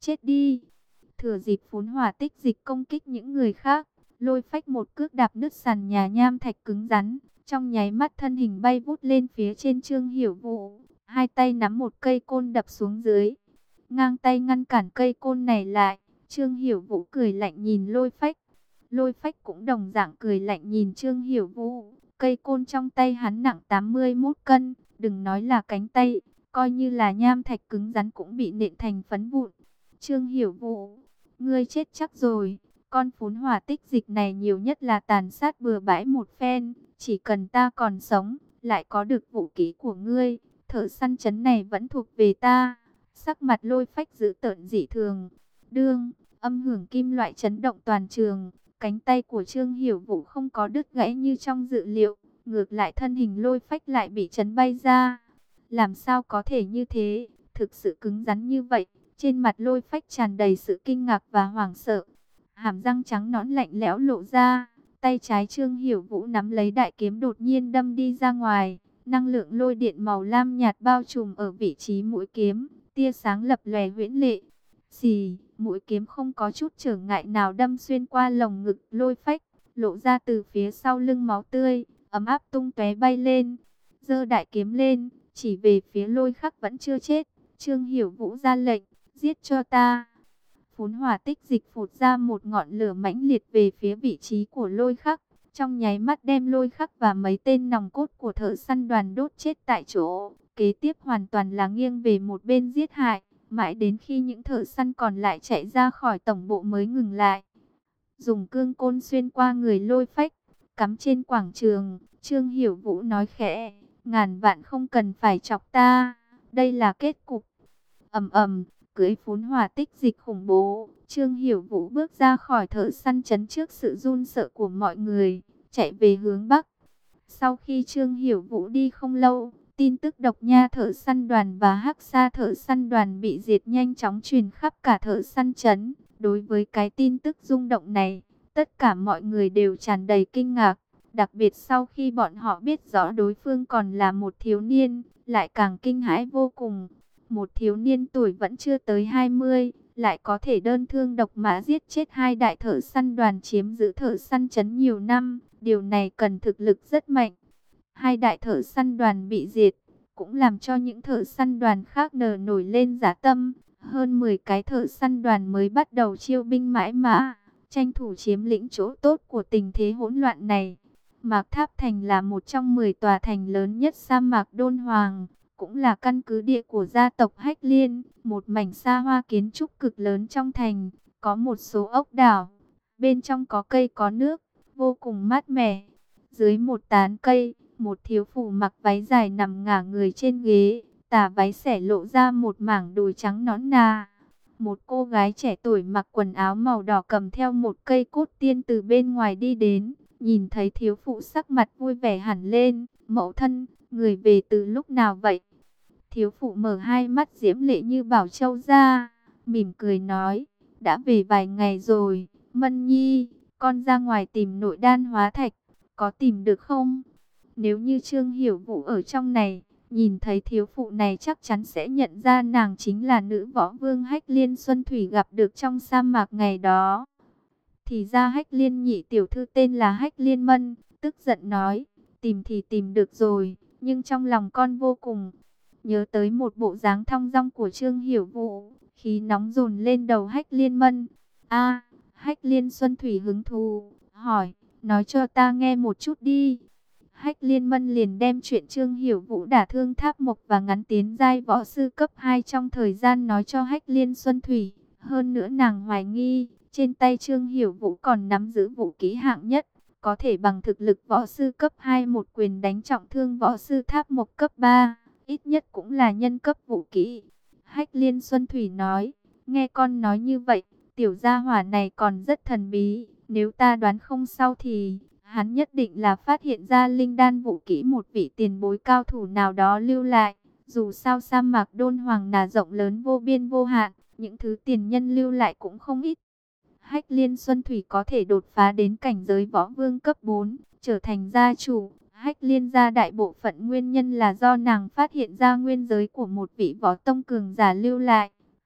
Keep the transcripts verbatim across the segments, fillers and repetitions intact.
chết đi. Thừa dịp phún hỏa tích dịch công kích những người khác, Lôi Phách một cước đạp nứt sàn nhà nham thạch cứng rắn, trong nháy mắt thân hình bay vút lên phía trên Trương Hiểu Vũ, hai tay nắm một cây côn đập xuống dưới, ngang tay ngăn cản cây côn này lại. Trương Hiểu Vũ cười lạnh nhìn Lôi Phách, Lôi Phách cũng đồng dạng cười lạnh nhìn Trương Hiểu Vũ. Cây côn trong tay hắn nặng tám mươi mốt cân, đừng nói là cánh tay, coi như là nham thạch cứng rắn cũng bị nện thành phấn vụn. Trương Hiểu Vũ, ngươi chết chắc rồi. Con phún hỏa tích dịch này nhiều nhất là tàn sát bừa bãi một phen, chỉ cần ta còn sống, lại có được vũ khí của ngươi, thợ săn trấn này vẫn thuộc về ta. Sắc mặt Lôi Phách dữ tợn dị thường. Đương, âm hưởng kim loại chấn động toàn trường, cánh tay của Trương Hiểu Vũ không có đứt gãy như trong dự liệu, ngược lại thân hình Lôi Phách lại bị chấn bay ra. Làm sao có thể như thế, thực sự cứng rắn như vậy. Trên mặt Lôi Phách tràn đầy sự kinh ngạc và hoảng sợ. Hàm răng trắng nõn lạnh lẽo lộ ra, tay trái Trương Hiểu Vũ nắm lấy đại kiếm đột nhiên đâm đi ra ngoài, năng lượng lôi điện màu lam nhạt bao trùm ở vị trí mũi kiếm, tia sáng lập lòe huyễn lệ. Xì, mũi kiếm không có chút trở ngại nào đâm xuyên qua lồng ngực Lôi Phách, lộ ra từ phía sau lưng máu tươi, ấm áp tung tóe bay lên. Giơ đại kiếm lên, chỉ về phía Lôi Khắc vẫn chưa chết, Trương Hiểu Vũ ra lệnh, giết cho ta. Phún hỏa tích dịch phụt ra một ngọn lửa mãnh liệt về phía vị trí của Lôi Khắc, trong nháy mắt đem Lôi Khắc và mấy tên nòng cốt của thợ săn đoàn đốt chết tại chỗ. Kế tiếp hoàn toàn là nghiêng về một bên giết hại, mãi đến khi những thợ săn còn lại chạy ra khỏi tổng bộ mới ngừng lại. Dùng cương côn xuyên qua người Lôi Phách, cắm trên quảng trường, Trương Hiểu Vũ nói khẽ, ngàn vạn không cần phải chọc ta, đây là kết cục. Ầm ầm, cưỡi phún hỏa tích dịch khủng bố, Trương Hiểu Vũ bước ra khỏi thợ săn trấn trước sự run sợ của mọi người, chạy về hướng Bắc. Sau khi Trương Hiểu Vũ đi không lâu, tin tức Độc Nha thợ săn đoàn và Hắc Sa thợ săn đoàn bị diệt nhanh chóng truyền khắp cả thợ săn trấn. Đối với cái tin tức rung động này, tất cả mọi người đều tràn đầy kinh ngạc. Đặc biệt sau khi bọn họ biết rõ đối phương còn là một thiếu niên, lại càng kinh hãi vô cùng. Một thiếu niên tuổi vẫn chưa tới hai mươi, lại có thể đơn thương độc mã giết chết hai đại thợ săn đoàn chiếm giữ thợ săn trấn nhiều năm. Điều này cần thực lực rất mạnh. Hai đại thợ săn đoàn bị diệt, cũng làm cho những thợ săn đoàn khác nở nổi lên dã tâm. Hơn mười cái thợ săn đoàn mới bắt đầu chiêu binh mãi mã, tranh thủ chiếm lĩnh chỗ tốt của tình thế hỗn loạn này. Mạc Tháp Thành là một trong mười tòa thành lớn nhất sa mạc Đôn Hoàng, cũng là căn cứ địa của gia tộc Hách Liên, một mảnh xa hoa kiến trúc cực lớn trong thành, có một số ốc đảo, bên trong có cây có nước, vô cùng mát mẻ. Dưới một tán cây, một thiếu phụ mặc váy dài nằm ngả người trên ghế, tà váy xẻ lộ ra một mảng đùi trắng nõn nà. Một cô gái trẻ tuổi mặc quần áo màu đỏ cầm theo một cây cốt tiên từ bên ngoài đi đến, nhìn thấy thiếu phụ sắc mặt vui vẻ hẳn lên. Mẫu thân, người về từ lúc nào vậy? Thiếu phụ mở hai mắt diễm lệ như bảo châu ra, mỉm cười nói, đã về vài ngày rồi. Mân Nhi, con ra ngoài tìm nội đan hóa thạch, có tìm được không? Nếu như Trương Hiểu Vũ ở trong này, nhìn thấy thiếu phụ này chắc chắn sẽ nhận ra nàng chính là nữ võ vương Hách Liên Xuân Thủy gặp được trong sa mạc ngày đó. Thì ra Hách Liên nhị tiểu thư tên là Hách Liên Mân, tức giận nói, tìm thì tìm được rồi, nhưng trong lòng con vô cùng nhớ tới một bộ dáng thong dong của Trương Hiểu Vũ, khí nóng dồn lên đầu Hách Liên Mân. A, Hách Liên Xuân Thủy hứng thú, hỏi, nói cho ta nghe một chút đi. Hách Liên Mân liền đem chuyện Trương Hiểu Vũ đả thương Tháp Mộc và ngắn tiến giai võ sư cấp hai trong thời gian nói cho Hách Liên Xuân Thủy. Hơn nữa nàng hoài nghi, trên tay Trương Hiểu Vũ còn nắm giữ vũ khí hạng nhất, có thể bằng thực lực võ sư cấp hai một quyền đánh trọng thương võ sư Tháp Mộc cấp ba, ít nhất cũng là nhân cấp vũ khí. Hách Liên Xuân Thủy nói, nghe con nói như vậy, tiểu gia hỏa này còn rất thần bí, nếu ta đoán không sao thì hắn nhất định là phát hiện ra linh đan vũ kỹ một vị tiền bối cao thủ nào đó lưu lại. Dù sao sa mạc Đôn Hoàng là rộng lớn vô biên vô hạn, những thứ tiền nhân lưu lại cũng không ít. Hách Liên Xuân Thủy có thể đột phá đến cảnh giới võ vương cấp bốn, trở thành gia chủ. Hách Liên gia đại bộ phận nguyên nhân là do nàng phát hiện ra nguyên giới của một vị võ tông cường giả lưu lại.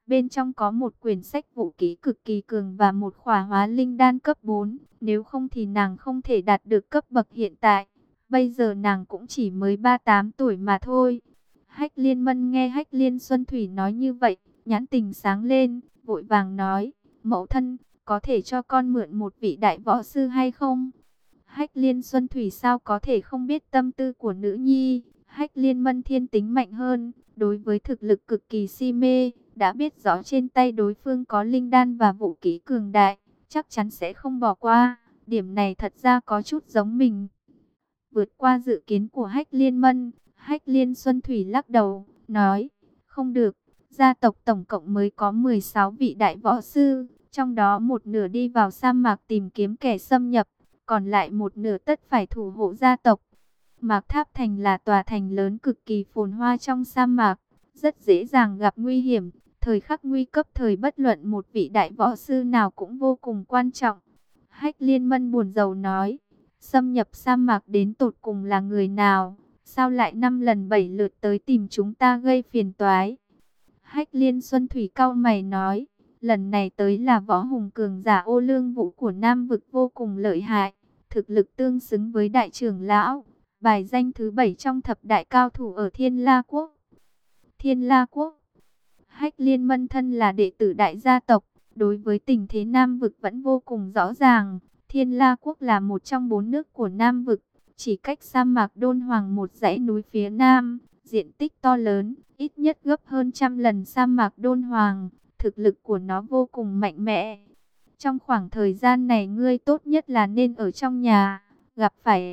Bên trong có một quyển sách vũ kỹ cực kỳ cường và một khỏa hóa linh đan cấp bốn. Nếu không thì nàng không thể đạt được cấp bậc hiện tại. Bây giờ nàng cũng chỉ mới ba mươi tám tuổi mà thôi. Hách Liên Mân nghe Hách Liên Xuân Thủy nói như vậy, nhãn tình sáng lên, vội vàng nói, mẫu thân, có thể cho con mượn một vị đại võ sư hay không? Hách Liên Xuân Thủy sao có thể không biết tâm tư của nữ nhi. Hách Liên Mân thiên tính mạnh hơn, đối với thực lực cực kỳ si mê, đã biết rõ trên tay đối phương có linh đan và vũ khí cường đại, chắc chắn sẽ không bỏ qua. Điểm này thật ra có chút giống mình. Vượt qua dự kiến của Hách Liên Mân, Hách Liên Xuân Thủy lắc đầu, nói, không được, gia tộc tổng cộng mới có mười sáu vị đại võ sư, trong đó một nửa đi vào sa mạc tìm kiếm kẻ xâm nhập, còn lại một nửa tất phải thủ hộ gia tộc. Mạc Tháp Thành là tòa thành lớn cực kỳ phồn hoa trong sa mạc, rất dễ dàng gặp nguy hiểm. Thời khắc nguy cấp thời bất luận một vị đại võ sư nào cũng vô cùng quan trọng. Hách Liên Mân buồn rầu nói, xâm nhập sa mạc đến tột cùng là người nào? Sao lại năm lần bảy lượt tới tìm chúng ta gây phiền toái? Hách Liên Xuân Thủy cau mày nói, lần này tới là võ hùng cường giả Ô Lương Vũ của Nam vực vô cùng lợi hại, thực lực tương xứng với đại trưởng lão, bài danh thứ bảy trong thập đại cao thủ ở Thiên La Quốc. Thiên La Quốc. Hách Liên Mân thân là đệ tử đại gia tộc, đối với tình thế Nam vực vẫn vô cùng rõ ràng. Thiên La Quốc là một trong bốn nước của Nam vực, chỉ cách sa mạc Đôn Hoàng một dãy núi phía Nam, diện tích to lớn, ít nhất gấp hơn trăm lần sa mạc Đôn Hoàng, thực lực của nó vô cùng mạnh mẽ. Trong khoảng thời gian này ngươi tốt nhất là nên ở trong nhà, gặp phải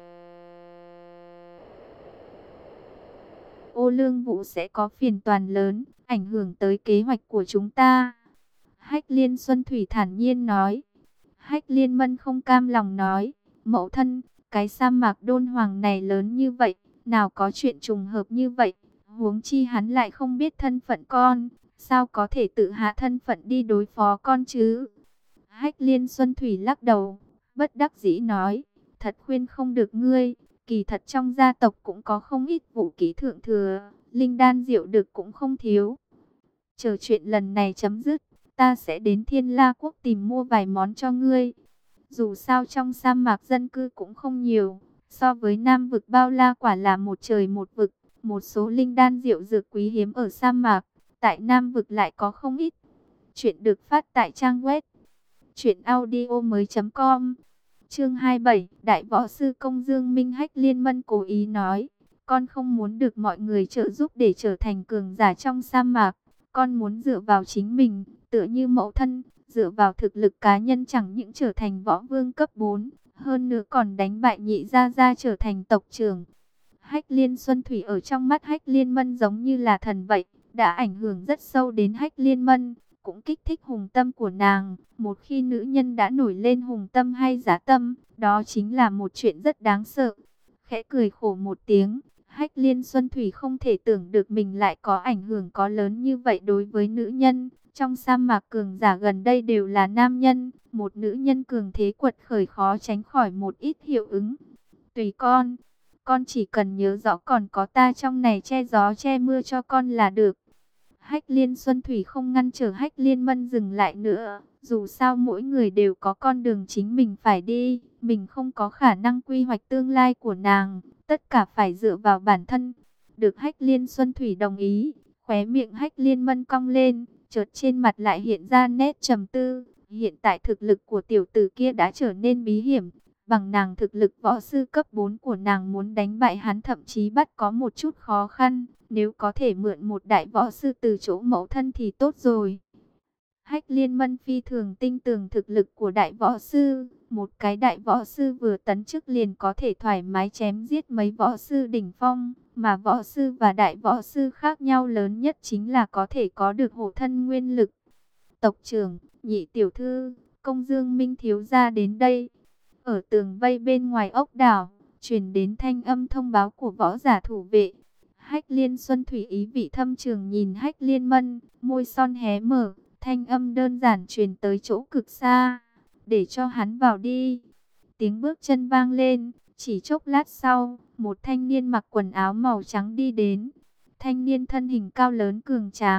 Ô Lương Vũ sẽ có phiền toái lớn, ảnh hưởng tới kế hoạch của chúng ta. Hách Liên Xuân Thủy thản nhiên nói. Hách Liên Mân không cam lòng nói, mẫu thân, cái sa mạc Đôn Hoàng này lớn như vậy, nào có chuyện trùng hợp như vậy, huống chi hắn lại không biết thân phận con, sao có thể tự hạ thân phận đi đối phó con chứ? Hách Liên Xuân Thủy lắc đầu, bất đắc dĩ nói, thật khuyên không được ngươi, kỳ thật trong gia tộc cũng có không ít vũ khí thượng thừa, linh đan diệu dược cũng không thiếu. Chờ chuyện lần này chấm dứt, ta sẽ đến Thiên La Quốc tìm mua vài món cho ngươi. Dù sao trong sa mạc dân cư cũng không nhiều, so với Nam vực bao la quả là một trời một vực, một số linh đan diệu dược quý hiếm ở sa mạc, tại Nam vực lại có không ít. Chuyện được phát tại trang web truyện audio mới chấm com. Chương hai mươi bảy, Đại Võ Sư Công Dương Minh. Hách Liên Mân cố ý nói, con không muốn được mọi người trợ giúp để trở thành cường giả trong sa mạc, con muốn dựa vào chính mình, tựa như mẫu thân, dựa vào thực lực cá nhân chẳng những trở thành võ vương cấp bốn, hơn nữa còn đánh bại Nhị Gia Gia trở thành tộc trưởng. Hách Liên Xuân Thủy ở trong mắt Hách Liên Mân giống như là thần vậy, đã ảnh hưởng rất sâu đến Hách Liên Mân, cũng kích thích hùng tâm của nàng. Một khi nữ nhân đã nổi lên hùng tâm hay dã tâm, đó chính là một chuyện rất đáng sợ. Khẽ cười khổ một tiếng, Hách Liên Xuân Thủy không thể tưởng được mình lại có ảnh hưởng có lớn như vậy đối với nữ nhân. Trong sa mạc cường giả gần đây đều là nam nhân, một nữ nhân cường thế quật khởi khó tránh khỏi một ít hiệu ứng. Tùy con, con chỉ cần nhớ rõ còn có ta trong này che gió che mưa cho con là được. Hách Liên Xuân Thủy không ngăn trở Hách Liên Mân dừng lại nữa. Dù sao mỗi người đều có con đường chính mình phải đi, mình không có khả năng quy hoạch tương lai của nàng, tất cả phải dựa vào bản thân. Được Hách Liên Xuân Thủy đồng ý, khóe miệng Hách Liên Mân cong lên, chợt trên mặt lại hiện ra nét trầm tư. Hiện tại thực lực của tiểu tử kia đã trở nên bí hiểm, bằng nàng thực lực võ sư cấp bốn của nàng muốn đánh bại hắn thậm chí bắt có một chút khó khăn. Nếu có thể mượn một đại võ sư từ chỗ mẫu thân thì tốt rồi. Hách Liên Mân phi thường tin tưởng thực lực của đại võ sư. Một cái đại võ sư vừa tấn chức liền có thể thoải mái chém giết mấy võ sư đỉnh phong. Mà võ sư và đại võ sư khác nhau lớn nhất chính là có thể có được hộ thân nguyên lực. Tộc trưởng, Nhị tiểu thư, Công Dương Minh thiếu gia đến đây. Ở tường vây bên ngoài ốc đảo, truyền đến thanh âm thông báo của võ giả thủ vệ. Hách Liên Xuân Thủy ý vị thâm trường nhìn Hách Liên Mân, môi son hé mở, thanh âm đơn giản truyền tới chỗ cực xa. Để cho hắn vào đi. Tiếng bước chân vang lên, chỉ chốc lát sau, một thanh niên mặc quần áo màu trắng đi đến. Thanh niên thân hình cao lớn cường tráng,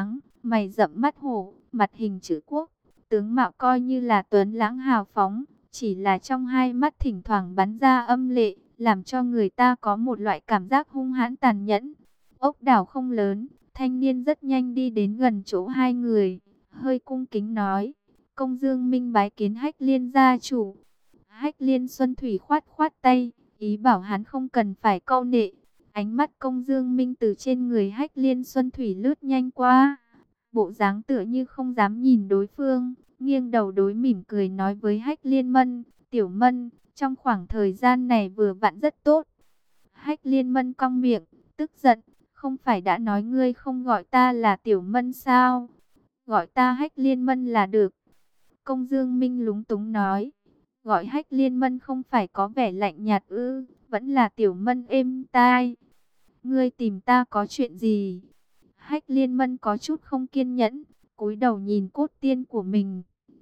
mày rậm mắt hổ, mặt hình chữ quốc, tướng mạo coi như là tuấn lãng hào phóng, chỉ là trong hai mắt thỉnh thoảng bắn ra âm lệ, làm cho người ta có một loại cảm giác hung hãn tàn nhẫn. Ốc đảo không lớn, thanh niên rất nhanh đi đến gần chỗ hai người, hơi cung kính nói: Công Dương Minh bái kiến Hách Liên gia chủ. Hách Liên Xuân Thủy khoát khoát tay, ý bảo hắn không cần phải câu nệ. Ánh mắt Công Dương Minh từ trên người Hách Liên Xuân Thủy lướt nhanh qua, bộ dáng tựa như không dám nhìn đối phương, nghiêng đầu đối mỉm cười nói với Hách Liên Mân: Tiểu Mân, trong khoảng thời gian này vừa vặn rất tốt. Hách Liên Mân cong miệng, tức giận: Không phải đã nói ngươi không gọi ta là Tiểu Mân sao? Gọi ta Hách Liên Mân là được. Công Dương Minh lúng túng nói: Gọi Hách Liên Mân không phải có vẻ lạnh nhạt ư? Vẫn là Tiểu Mân êm tai. Ngươi tìm ta có chuyện gì? Hách Liên Mân có chút không kiên nhẫn, cúi đầu nhìn cốt tiên của mình.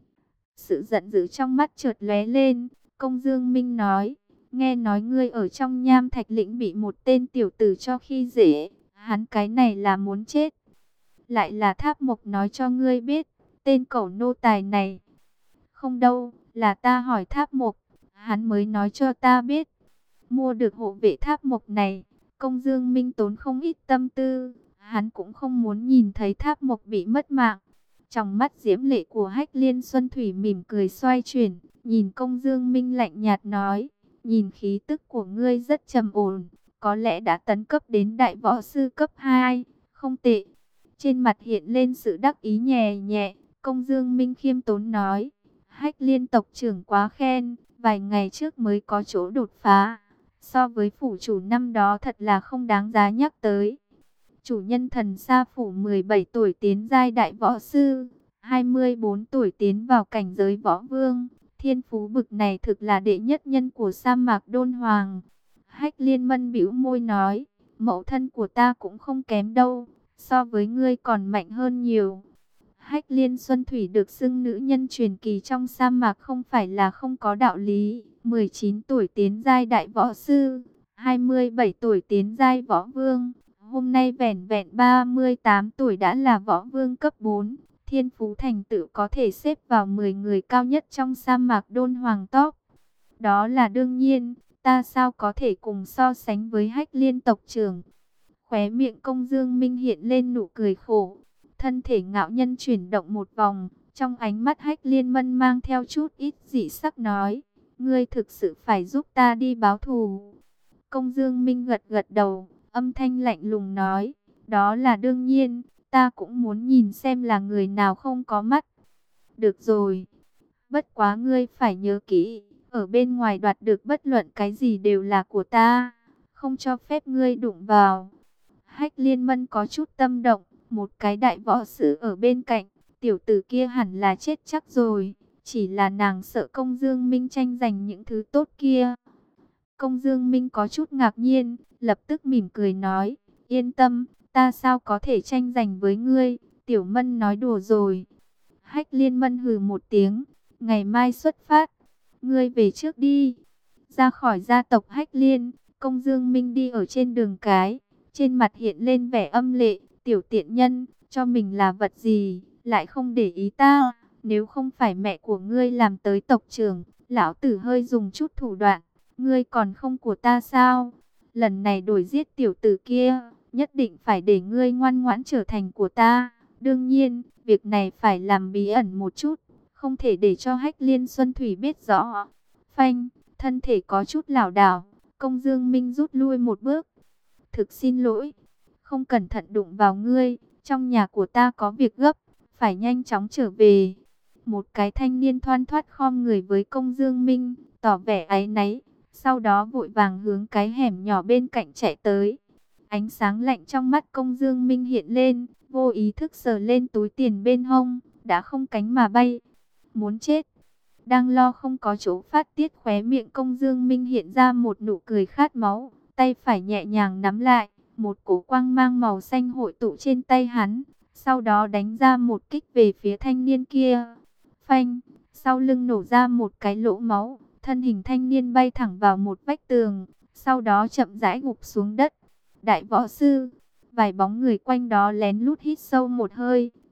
Sự giận dữ trong mắt chợt lóe lên. Công Dương Minh nói: Nghe nói ngươi ở trong Nham Thạch Lĩnh bị một tên tiểu tử cho khi dễ, hắn cái này là muốn chết. Lại là Tháp Mộc nói cho ngươi biết, tên cẩu nô tài này. Không đâu, là ta hỏi Tháp Mộc, hắn mới nói cho ta biết. Mua được hộ vệ Tháp Mộc này, Công Dương Minh tốn không ít tâm tư, hắn cũng không muốn nhìn thấy Tháp Mộc bị mất mạng. Trong mắt diễm lệ của Hách Liên Xuân Thủy mỉm cười xoay chuyển, nhìn Công Dương Minh lạnh nhạt nói: Nhìn khí tức của ngươi rất trầm ổn, có lẽ đã tấn cấp đến đại võ sư cấp hai, không tệ. Trên mặt hiện lên sự đắc ý nhẹ nhẹ, Công Dương Minh khiêm tốn nói: Hách Liên tộc trưởng quá khen, vài ngày trước mới có chỗ đột phá. So với phủ chủ năm đó thật là không đáng giá nhắc tới. Chủ nhân Thần Sa phủ mười bảy tuổi tiến giai đại võ sư, hai mươi bốn tuổi tiến vào cảnh giới võ vương. Thiên phú bực này thực là đệ nhất nhân của sa mạc Đôn Hoàng. Hách Liên Mân bĩu môi nói: Mẫu thân của ta cũng không kém đâu, so với ngươi còn mạnh hơn nhiều. Hách Liên Xuân Thủy được xưng nữ nhân truyền kỳ trong sa mạc không phải là không có đạo lý. mười chín tuổi tiến giai đại võ sư, hai mươi bảy tuổi tiến giai võ vương. Hôm nay vẻn vẹn ba mươi tám tuổi đã là võ vương cấp bốn. Thiên phú thành tựu có thể xếp vào mười người cao nhất trong sa mạc Đôn Hoàng top. Đó là đương nhiên, ta sao có thể cùng so sánh với Hách Liên tộc trưởng. Khóe miệng Công Dương Minh hiện lên nụ cười khổ. Thân thể ngạo nhân chuyển động một vòng, trong ánh mắt Hách Liên Mân mang theo chút ít dị sắc nói: Ngươi thực sự phải giúp ta đi báo thù. Công Dương Minh gật gật đầu, âm thanh lạnh lùng nói: Đó là đương nhiên, ta cũng muốn nhìn xem là người nào không có mắt. Được rồi, bất quá ngươi phải nhớ kỹ, ở bên ngoài đoạt được bất luận cái gì đều là của ta, không cho phép ngươi đụng vào. Hách Liên Mân có chút tâm động, một cái đại võ sư ở bên cạnh, tiểu tử kia hẳn là chết chắc rồi, chỉ là nàng sợ Công Dương Minh tranh giành những thứ tốt kia. Công Dương Minh có chút ngạc nhiên, lập tức mỉm cười nói: Yên tâm, ta sao có thể tranh giành với ngươi, Tiểu Mân nói đùa rồi. Hách Liên Mân hừ một tiếng: Ngày mai xuất phát, ngươi về trước đi. Ra khỏi gia tộc Hách Liên, Công Dương Minh đi ở trên đường cái, trên mặt hiện lên vẻ âm lệ: Tiểu tiện nhân, cho mình là vật gì, lại không để ý ta. Nếu không phải mẹ của ngươi làm tới tộc trưởng, lão tử hơi dùng chút thủ đoạn, ngươi còn không của ta sao? Lần này đổi giết tiểu tử kia, nhất định phải để ngươi ngoan ngoãn trở thành của ta. Đương nhiên, việc này phải làm bí ẩn một chút, không thể để cho Hách Liên Xuân Thủy biết rõ. Phanh, thân thể có chút lảo đảo, Công Dương Minh rút lui một bước. Thực xin lỗi, không cẩn thận đụng vào ngươi, trong nhà của ta có việc gấp, phải nhanh chóng trở về. Một cái thanh niên thoăn thoắt khom người với Công Dương Minh, tỏ vẻ áy náy, sau đó vội vàng hướng cái hẻm nhỏ bên cạnh chạy tới. Ánh sáng lạnh trong mắt Công Dương Minh hiện lên, vô ý thức sờ lên túi tiền bên hông, đã không cánh mà bay. Muốn chết. Đang lo không có chỗ phát tiết, khóe miệng Công Dương Minh hiện ra một nụ cười khát máu, tay phải nhẹ nhàng nắm lại, một cổ quang mang màu xanh hội tụ trên tay hắn, sau đó đánh ra một kích về phía thanh niên kia. Phanh, sau lưng nổ ra một cái lỗ máu, thân hình thanh niên bay thẳng vào một vách tường, sau đó chậm rãi gục xuống đất. Đại võ sư, vài bóng người quanh đó lén lút hít sâu một hơi,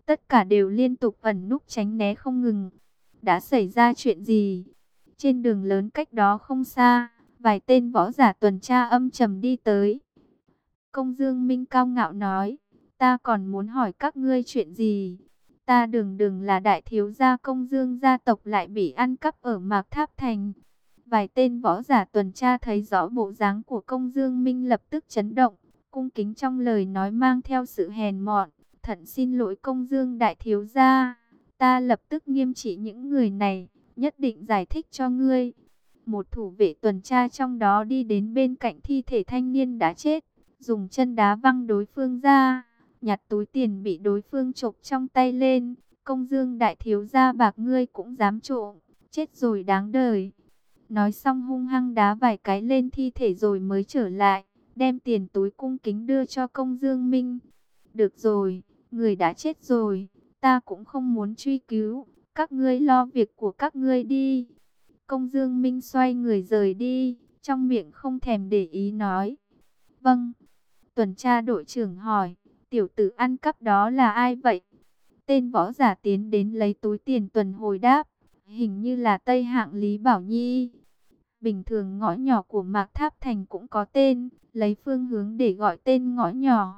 tất cả đều liên tục ẩn núp tránh né không ngừng. Đã xảy ra chuyện gì? Trên đường lớn cách đó không xa, vài tên võ giả tuần tra âm trầm đi tới. Công Dương Minh cao ngạo nói, ta còn muốn hỏi các ngươi chuyện gì? Ta đường đường là đại thiếu gia Công Dương gia tộc lại bị ăn cắp ở Mạc Tháp Thành. Vài tên võ giả tuần tra thấy rõ bộ dáng của Công Dương Minh lập tức chấn động, cung kính trong lời nói mang theo sự hèn mọn, thận xin lỗi Công Dương đại thiếu gia, ta lập tức nghiêm trị những người này, nhất định giải thích cho ngươi. Một thủ vệ tuần tra trong đó đi đến bên cạnh thi thể thanh niên đã chết, dùng chân đá văng đối phương ra, nhặt túi tiền bị đối phương chộp trong tay lên. Công Dương đại thiếu gia bạc ngươi cũng dám trộm, chết rồi đáng đời. Nói xong hung hăng đá vài cái lên thi thể rồi mới trở lại, đem tiền túi cung kính đưa cho Công Dương Minh. Được rồi, người đã chết rồi, ta cũng không muốn truy cứu, các ngươi lo việc của các ngươi đi. Công Dương Minh xoay người rời đi, trong miệng không thèm để ý nói. Vâng. Tuần tra đội trưởng hỏi, tiểu tử ăn cắp đó là ai vậy? Tên võ giả tiến đến lấy túi tiền tuần hồi đáp, hình như là Tây Hạng Lý Bảo Nhi. Bình thường ngõ nhỏ của Mạc Tháp Thành cũng có tên, lấy phương hướng để gọi tên ngõ nhỏ.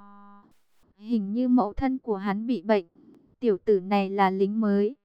Hình như mẫu thân của hắn bị bệnh, tiểu tử này là lính mới.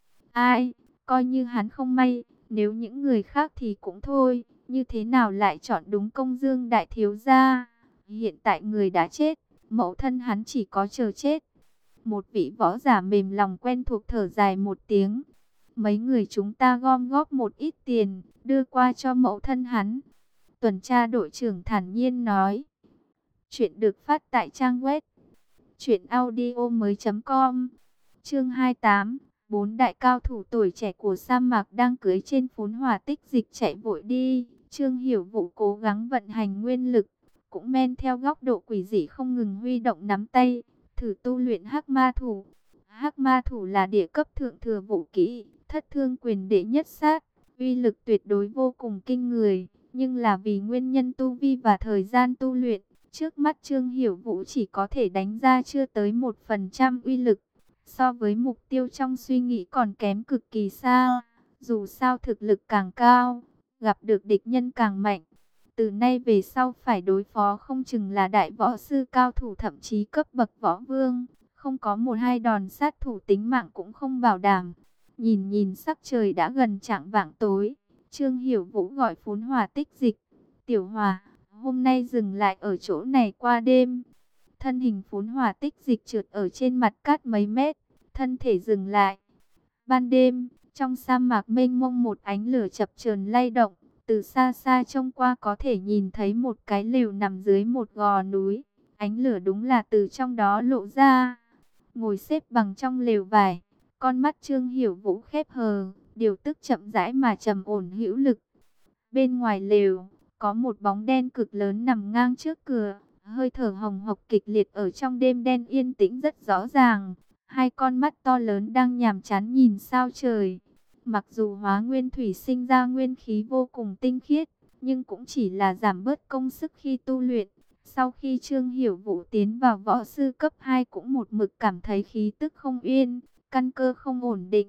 Ai, coi như hắn không may, nếu những người khác thì cũng thôi, như thế nào lại chọn đúng Công Dương đại thiếu gia? Hiện tại người đã chết, mẫu thân hắn chỉ có chờ chết. Một vị võ giả mềm lòng quen thuộc thở dài một tiếng. Mấy người chúng ta gom góp một ít tiền, đưa qua cho mẫu thân hắn. Tuần tra đội trưởng thản nhiên nói. Chuyện được phát tại trang web truyện audio mới chấm com. Chương hai mươi tám. Bốn đại cao thủ tuổi trẻ của sa mạc đang cưỡi trên phốn hỏa tích dịch chạy vội đi. Trương Hiểu Vũ cố gắng vận hành nguyên lực, cũng men theo góc độ quỷ dị không ngừng huy động nắm tay, thử tu luyện Hắc Ma Thủ. Hắc Ma Thủ là địa cấp thượng thừa vũ kỹ, thất thương quyền đệ nhất sát, uy lực tuyệt đối vô cùng kinh người, nhưng là vì nguyên nhân tu vi và thời gian tu luyện, trước mắt Trương Hiểu Vũ chỉ có thể đánh ra chưa tới một phần trăm uy lực, so với mục tiêu trong suy nghĩ còn kém cực kỳ xa. Dù sao thực lực càng cao, gặp được địch nhân càng mạnh. Từ nay về sau phải đối phó không chừng là đại võ sư cao thủ, thậm chí cấp bậc võ vương. Không có một hai đòn sát thủ tính mạng cũng không bảo đảm. Nhìn nhìn sắc trời đã gần chạng vạng tối, Trương Hiểu Vũ gọi phốn hỏa tích dịch. Tiểu Hòa, hôm nay dừng lại ở chỗ này qua đêm. Thân hình phốn hỏa tích dịch trượt ở trên mặt cát mấy mét, thân thể dừng lại. Ban đêm, trong sa mạc mênh mông một ánh lửa chập chờn lay động. Từ xa xa trông qua có thể nhìn thấy một cái lều nằm dưới một gò núi. Ánh lửa đúng là từ trong đó lộ ra. Ngồi xếp bằng trong lều vải, con mắt Trương Hiểu Vũ khép hờ, điều tức chậm rãi mà trầm ổn hữu lực. Bên ngoài lều, có một bóng đen cực lớn nằm ngang trước cửa, hơi thở hồng hộc kịch liệt ở trong đêm đen yên tĩnh rất rõ ràng. Hai con mắt to lớn đang nhàm chán nhìn sao trời. Mặc dù hóa nguyên thủy sinh ra nguyên khí vô cùng tinh khiết, nhưng cũng chỉ là giảm bớt công sức khi tu luyện. Sau khi Trương Hiểu Vũ tiến vào võ sư cấp hai cũng một mực cảm thấy khí tức không yên, căn cơ không ổn định.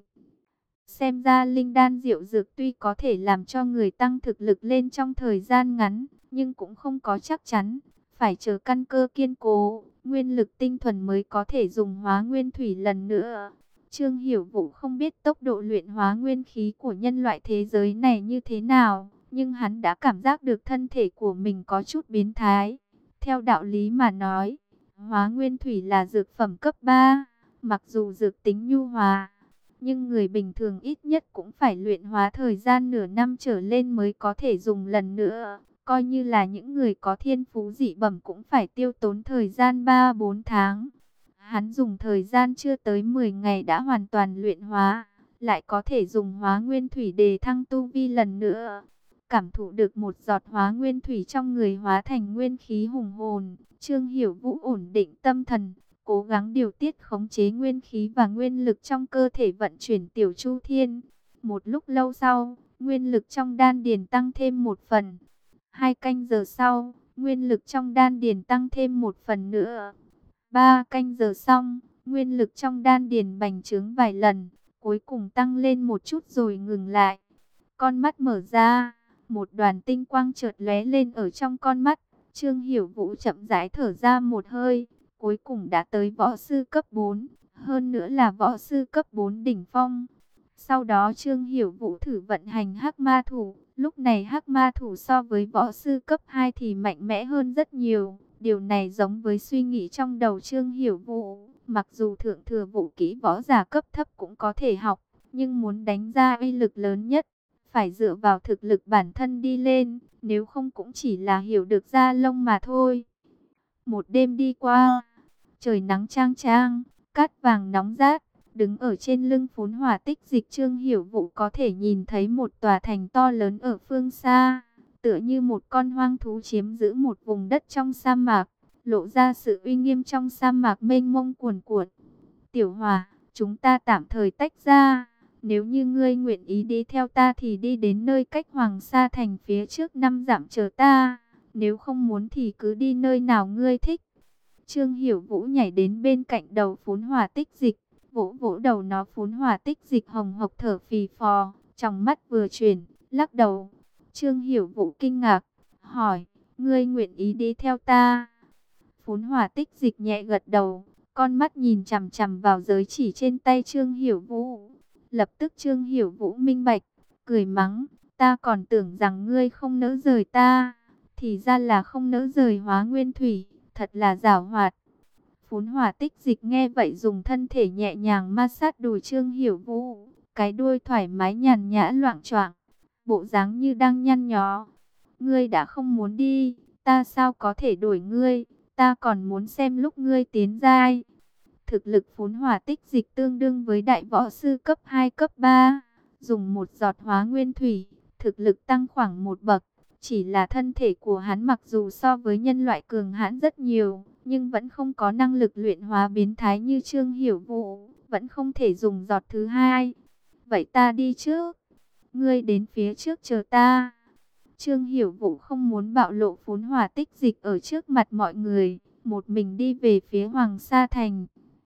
Xem ra linh đan diệu dược tuy có thể làm cho người tăng thực lực lên trong thời gian ngắn, nhưng cũng không có chắc chắn. Phải chờ căn cơ kiên cố, nguyên lực tinh thuần mới có thể dùng hóa nguyên thủy lần nữa. Trương Hiểu Vũ không biết tốc độ luyện hóa nguyên khí của nhân loại thế giới này như thế nào, nhưng hắn đã cảm giác được thân thể của mình có chút biến thái. Theo đạo lý mà nói, hóa nguyên thủy là dược phẩm cấp ba, mặc dù dược tính nhu hòa, nhưng người bình thường ít nhất cũng phải luyện hóa thời gian nửa năm trở lên mới có thể dùng lần nữa. Coi như là những người có thiên phú dị bẩm cũng phải tiêu tốn thời gian ba bốn tháng. Hắn dùng thời gian chưa tới mười ngày đã hoàn toàn luyện hóa, lại có thể dùng hóa nguyên thủy đề thăng tu vi lần nữa. Cảm thụ được một giọt hóa nguyên thủy trong người hóa thành nguyên khí hùng hồn, Trương Hiểu Vũ ổn định tâm thần, cố gắng điều tiết khống chế nguyên khí và nguyên lực trong cơ thể vận chuyển tiểu chu thiên. Một lúc lâu sau, nguyên lực trong đan điền tăng thêm một phần. Hai canh giờ sau, nguyên lực trong đan điền tăng thêm một phần nữa. Ba canh giờ xong, Nguyên lực trong đan điền bành trướng vài lần, cuối cùng tăng lên một chút rồi ngừng lại. Con mắt mở ra, một đoàn tinh quang chợt lóe lên ở trong con mắt. Trương Hiểu Vũ chậm rãi thở ra một hơi, cuối cùng đã tới võ sư cấp bốn, hơn nữa là võ sư cấp bốn đỉnh phong. Sau đó Trương Hiểu Vũ thử vận hành Hắc Ma Thủ, lúc này Hắc Ma Thủ so với võ sư cấp hai thì mạnh mẽ hơn rất nhiều. Điều này giống với suy nghĩ trong đầu Trương Hiểu Vũ, mặc dù thượng thừa vũ kỹ võ giả cấp thấp cũng có thể học, nhưng muốn đánh ra uy lực lớn nhất, phải dựa vào thực lực bản thân đi lên, nếu không cũng chỉ là hiểu được da lông mà thôi. Một đêm đi qua, trời nắng chang chang, cát vàng nóng rát, đứng ở trên lưng phốn hỏa tích dịch Trương Hiểu Vũ có thể nhìn thấy một tòa thành to lớn ở phương xa, tựa như một con hoang thú chiếm giữ một vùng đất trong sa mạc, lộ ra sự uy nghiêm trong sa mạc mênh mông cuồn cuộn. Tiểu Hòa, chúng ta tạm thời tách ra. Nếu như ngươi nguyện ý đi theo ta thì đi đến nơi cách Hoàng Sa Thành phía trước năm dặm chờ ta. Nếu không muốn thì cứ đi nơi nào ngươi thích. Trương Hiểu Vũ nhảy đến bên cạnh đầu phốn hỏa tích dịch, vỗ vỗ đầu nó. Phốn hỏa tích dịch hồng hộc thở phì phò, trong mắt vừa chuyển, lắc đầu. Trương Hiểu Vũ kinh ngạc, hỏi, ngươi nguyện ý đi theo ta? Phốn hỏa tích dịch nhẹ gật đầu, con mắt nhìn chằm chằm vào giới chỉ trên tay Trương Hiểu Vũ. Lập tức Trương Hiểu Vũ minh bạch, cười mắng, ta còn tưởng rằng ngươi không nỡ rời ta, thì ra là không nỡ rời Hóa Nguyên Thủy, thật là giảo hoạt. Phốn hỏa tích dịch nghe vậy dùng thân thể nhẹ nhàng ma sát đùi Trương Hiểu Vũ, cái đuôi thoải mái nhàn nhã loạng choạng, bộ dáng như đang nhăn nhó. Ngươi đã không muốn đi, ta sao có thể đuổi ngươi, ta còn muốn xem lúc ngươi tiến giai. Thực lực phốn hỏa tích dịch tương đương với đại võ sư cấp hai cấp ba, dùng một giọt Hóa Nguyên Thủy, thực lực tăng khoảng một bậc. Chỉ là thân thể của hắn mặc dù so với nhân loại cường hãn rất nhiều, nhưng vẫn không có năng lực luyện hóa biến thái như Trương Hiểu Vũ, vẫn không thể dùng giọt thứ hai. Vậy ta đi trước, ngươi đến phía trước chờ ta. Trương Hiểu Vũ không muốn bạo lộ phốn hỏa tích dịch ở trước mặt mọi người, một mình đi về phía Hoàng Sa Thành.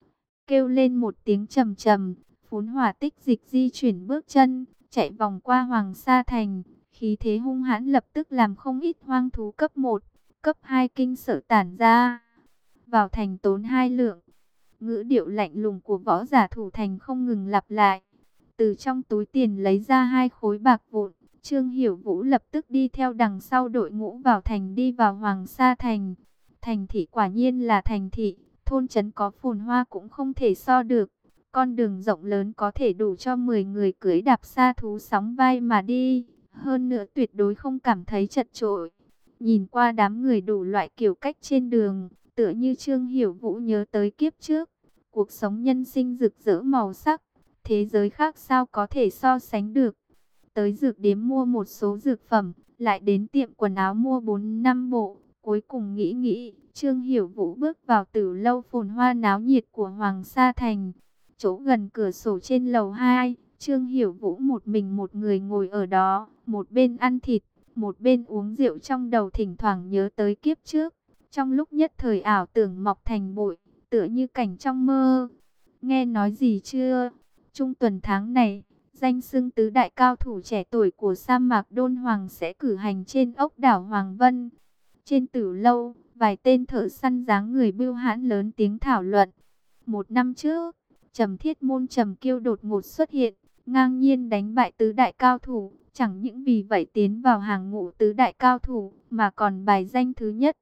Kêu lên một tiếng trầm trầm, phốn hỏa tích dịch di chuyển bước chân, chạy vòng qua Hoàng Sa Thành. Khí thế hung hãn lập tức làm không ít hoang thú cấp một, cấp hai kinh sợ tản ra. Vào thành tốn hai lượng. Ngữ điệu lạnh lùng của võ giả thủ thành không ngừng lặp lại. Từ trong túi tiền lấy ra hai khối bạc vụn. Trương Hiểu Vũ lập tức đi theo đằng sau đội ngũ vào thành, đi vào Hoàng Sa Thành. Thành thị quả nhiên là thành thị, thôn trấn có phồn hoa cũng không thể so được. Con đường rộng lớn có thể đủ cho mười người cưỡi đạp sa thú sóng vai mà đi. Hơn nữa tuyệt đối không cảm thấy chật chội. Nhìn qua đám người đủ loại kiểu cách trên đường, tựa như Trương Hiểu Vũ nhớ tới kiếp trước. Cuộc sống nhân sinh rực rỡ màu sắc, thế giới khác sao có thể so sánh được. Tới dược điếm mua một số dược phẩm, lại đến tiệm quần áo mua bốn năm bộ. Cuối cùng nghĩ nghĩ, Trương Hiểu Vũ bước vào tử lâu phồn hoa náo nhiệt của Hoàng Sa Thành. Chỗ gần cửa sổ trên lầu hai, Trương Hiểu Vũ một mình một người ngồi ở đó, một bên ăn thịt, một bên uống rượu, trong đầu thỉnh thoảng nhớ tới kiếp trước. Trong lúc nhất thời ảo tưởng mọc thành bụi, tựa như cảnh trong mơ. Nghe nói gì chưa? Trung tuần tháng này, danh xưng tứ đại cao thủ trẻ tuổi của sa mạc Đôn Hoàng sẽ cử hành trên ốc đảo Hoàng Vân. Trên tử lâu, vài tên thợ săn dáng người bưu hãn lớn tiếng thảo luận. Một năm trước, Trầm Thiết Môn Trầm Kiêu đột ngột xuất hiện, ngang nhiên đánh bại tứ đại cao thủ, chẳng những vì vậy tiến vào hàng ngũ tứ đại cao thủ, mà còn bài danh thứ nhất.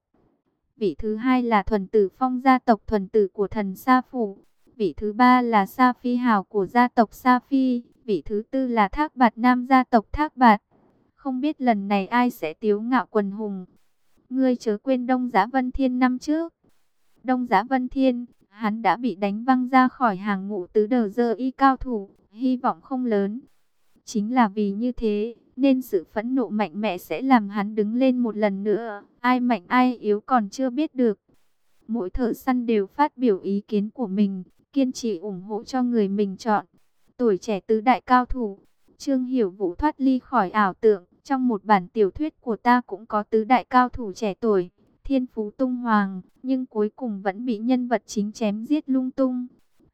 Vị thứ hai là Thuần Tử Phong, gia tộc Thuần Tử của thần Sa Phủ. Vị thứ ba là Sa Phi Hào của gia tộc Sa Phi. Vị thứ tư là Thác Bạt Nam, gia tộc Thác Bạt. Không biết lần này ai sẽ tiếu ngạo quần hùng. Ngươi chớ quên Đông Giá Vân Thiên năm trước. Đông Giá Vân Thiên, hắn đã bị đánh văng ra khỏi hàng ngũ tứ đờ dơ y cao thủ, hy vọng không lớn. Chính là vì như thế, nên sự phẫn nộ mạnh mẽ sẽ làm hắn đứng lên một lần nữa. Ai mạnh ai yếu còn chưa biết được. Mỗi thợ săn đều phát biểu ý kiến của mình, kiên trì ủng hộ cho người mình chọn. Tuổi trẻ tứ đại cao thủ, Trương Hiểu Vũ thoát ly khỏi ảo tưởng. Trong một bản tiểu thuyết của ta cũng có tứ đại cao thủ trẻ tuổi, thiên phú tung hoàng, nhưng cuối cùng vẫn bị nhân vật chính chém giết lung tung.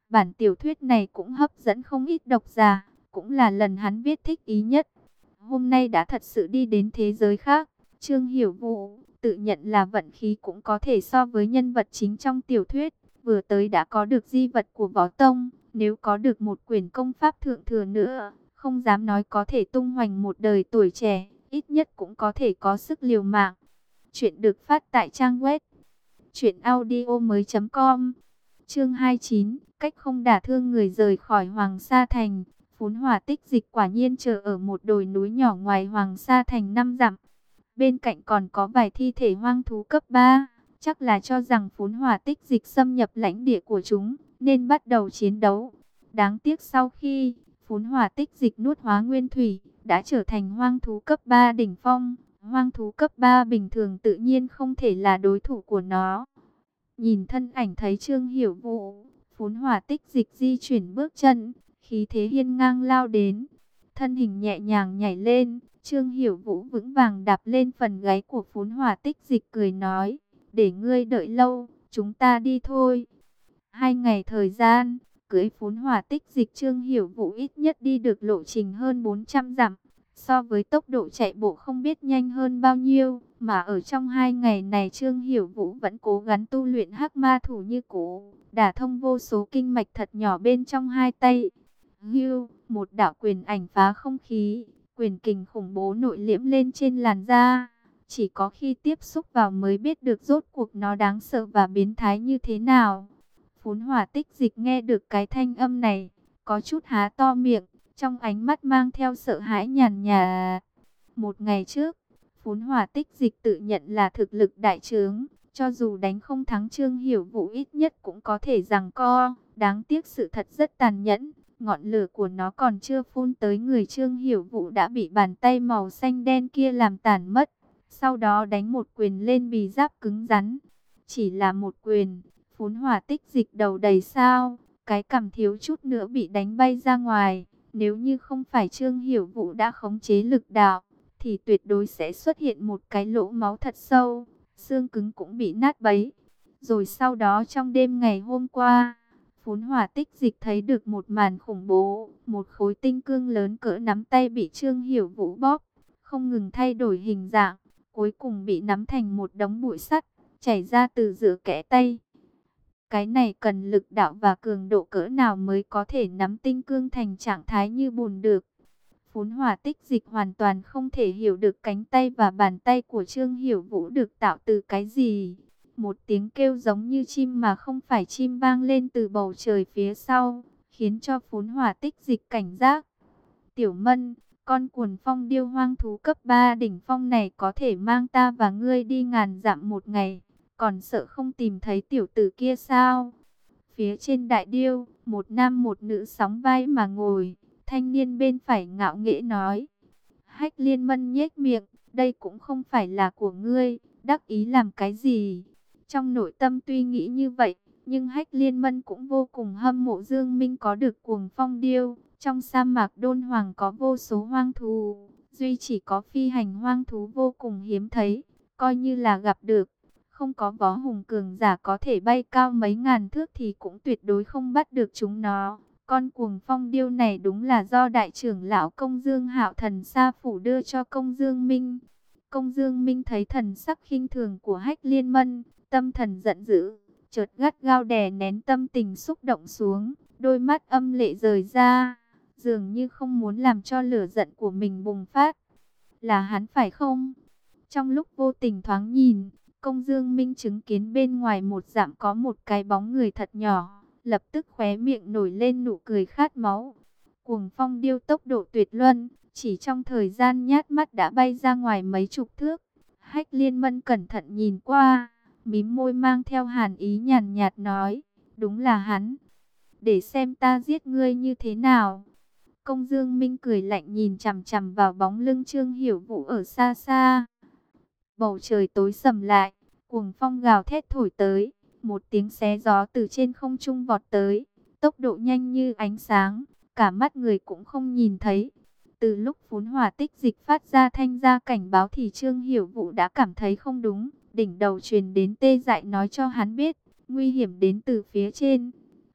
Bản tiểu thuyết này cũng hấp dẫn không ít độc giả, cũng là lần hắn viết thích ý nhất. Hôm nay đã thật sự đi đến thế giới khác. Trương Hiểu Vũ tự nhận là vận khí cũng có thể so với nhân vật chính trong tiểu thuyết. Vừa tới đã có được di vật của Võ Tông, nếu có được một quyển công pháp thượng thừa nữa, không dám nói có thể tung hoành một đời tuổi trẻ, ít nhất cũng có thể có sức liều mạng. Chuyện được phát tại trang web truyện audio mới chấm com. Chương hai mươi chín, cách không đả thương người rời khỏi Hoàng Sa Thành. Phún Hỏa Tích Dịch quả nhiên chờ ở một đồi núi nhỏ ngoài Hoàng Sa Thành năm dặm. Bên cạnh còn có vài thi thể hoang thú cấp ba, chắc là cho rằng Phún Hỏa Tích Dịch xâm nhập lãnh địa của chúng, nên bắt đầu chiến đấu. Đáng tiếc sau khi Phún Hỏa Tích Dịch nuốt hóa nguyên thủy, đã trở thành hoang thú cấp ba đỉnh phong. Hoang thú cấp ba bình thường tự nhiên không thể là đối thủ của nó. Nhìn thân ảnh thấy Trương Hiểu Vũ, Phún Hỏa Tích Dịch di chuyển bước chân, khí thế hiên ngang lao đến. Thân hình nhẹ nhàng nhảy lên, Trương Hiểu Vũ vững vàng đạp lên phần gáy của Phún Hỏa Tích Dịch cười nói, để ngươi đợi lâu, chúng ta đi thôi. Hai ngày thời gian, cưỡi Phún Hỏa Tích Dịch Trương Hiểu Vũ ít nhất đi được lộ trình hơn bốn trăm dặm. So với tốc độ chạy bộ không biết nhanh hơn bao nhiêu, mà ở trong hai ngày này Trương Hiểu Vũ vẫn cố gắng tu luyện hắc ma thủ như cũ, đả thông vô số kinh mạch thật nhỏ bên trong hai tay. Hưu, một đạo quyền ảnh phá không khí, quyền kình khủng bố nội liễm lên trên làn da. Chỉ có khi tiếp xúc vào mới biết được rốt cuộc nó đáng sợ và biến thái như thế nào. Phún Hỏa Tích Dịch nghe được cái thanh âm này, có chút há to miệng, trong ánh mắt mang theo sợ hãi nhàn nhạt. Một ngày trước, Phún Hỏa Tích Dịch tự nhận là thực lực đại trướng, cho dù đánh không thắng Trương Hiểu Vũ ít nhất cũng có thể giằng co. Đáng tiếc sự thật rất tàn nhẫn, ngọn lửa của nó còn chưa phun tới người Trương Hiểu Vũ đã bị bàn tay màu xanh đen kia làm tàn mất. Sau đó đánh một quyền lên bì giáp cứng rắn. Chỉ là một quyền, Phún Hỏa Tích Dịch đầu đầy sao, cái cằm thiếu chút nữa bị đánh bay ra ngoài. Nếu như không phải Trương Hiểu Vũ đã khống chế lực đạo, thì tuyệt đối sẽ xuất hiện một cái lỗ máu thật sâu, xương cứng cũng bị nát bấy. Rồi sau đó trong đêm ngày hôm qua, Phún Hỏa Tích Dịch thấy được một màn khủng bố, một khối tinh cương lớn cỡ nắm tay bị Trương Hiểu Vũ bóp, không ngừng thay đổi hình dạng, cuối cùng bị nắm thành một đống bụi sắt, chảy ra từ giữa kẽ tay. Cái này cần lực đạo và cường độ cỡ nào mới có thể nắm tinh cương thành trạng thái như bùn được. Phún Hỏa Tích Dịch hoàn toàn không thể hiểu được cánh tay và bàn tay của Trương Hiểu Vũ được tạo từ cái gì. Một tiếng kêu giống như chim mà không phải chim vang lên từ bầu trời phía sau, khiến cho Phún Hỏa Tích Dịch cảnh giác. Tiểu Mân, con cuồng phong điêu hoang thú cấp ba đỉnh phong này có thể mang ta và ngươi đi ngàn dặm một ngày, còn sợ không tìm thấy tiểu tử kia sao? Phía trên đại điêu, một nam một nữ sóng vai mà ngồi, thanh niên bên phải ngạo nghễ nói. Hách Liên Mân nhếch miệng, đây cũng không phải là của ngươi, đắc ý làm cái gì? Trong nội tâm tuy nghĩ như vậy, nhưng Hách Liên Mân cũng vô cùng hâm mộ Dương Minh có được cuồng phong điêu. Trong sa mạc Đôn Hoàng có vô số hoang thú, duy chỉ có phi hành hoang thú vô cùng hiếm thấy, coi như là gặp được. Không có võ hùng cường giả có thể bay cao mấy ngàn thước thì cũng tuyệt đối không bắt được chúng nó. Con cuồng phong điêu này đúng là do đại trưởng lão Công Dương Hạo Thần Sa Phủ đưa cho Công Dương Minh. Công Dương Minh thấy thần sắc khinh thường của Hách Liên Mân, tâm thần giận dữ, chợt gắt gao đè nén tâm tình xúc động xuống, đôi mắt âm lệ rời ra, dường như không muốn làm cho lửa giận của mình bùng phát. Là hắn phải không? Trong lúc vô tình thoáng nhìn, Công Dương Minh chứng kiến bên ngoài một dặm có một cái bóng người thật nhỏ, lập tức khóe miệng nổi lên nụ cười khát máu. Cuồng phong điêu tốc độ tuyệt luân, chỉ trong thời gian nhát mắt đã bay ra ngoài mấy chục thước. Hách Liên Mân cẩn thận nhìn qua, mím môi mang theo hàn ý nhàn nhạt nói, đúng là hắn. Để xem ta giết ngươi như thế nào. Công Dương Minh cười lạnh nhìn chằm chằm vào bóng lưng Trương Hiểu Vũ ở xa xa. Bầu trời tối sầm lại, cuồng phong gào thét thổi tới, một tiếng xé gió từ trên không trung vọt tới, tốc độ nhanh như ánh sáng, cả mắt người cũng không nhìn thấy. Từ lúc Phún Hỏa Tích Dịch phát ra thanh ra cảnh báo thì Trương Hiểu Vũ đã cảm thấy không đúng, đỉnh đầu truyền đến tê dại nói cho hắn biết, nguy hiểm đến từ phía trên.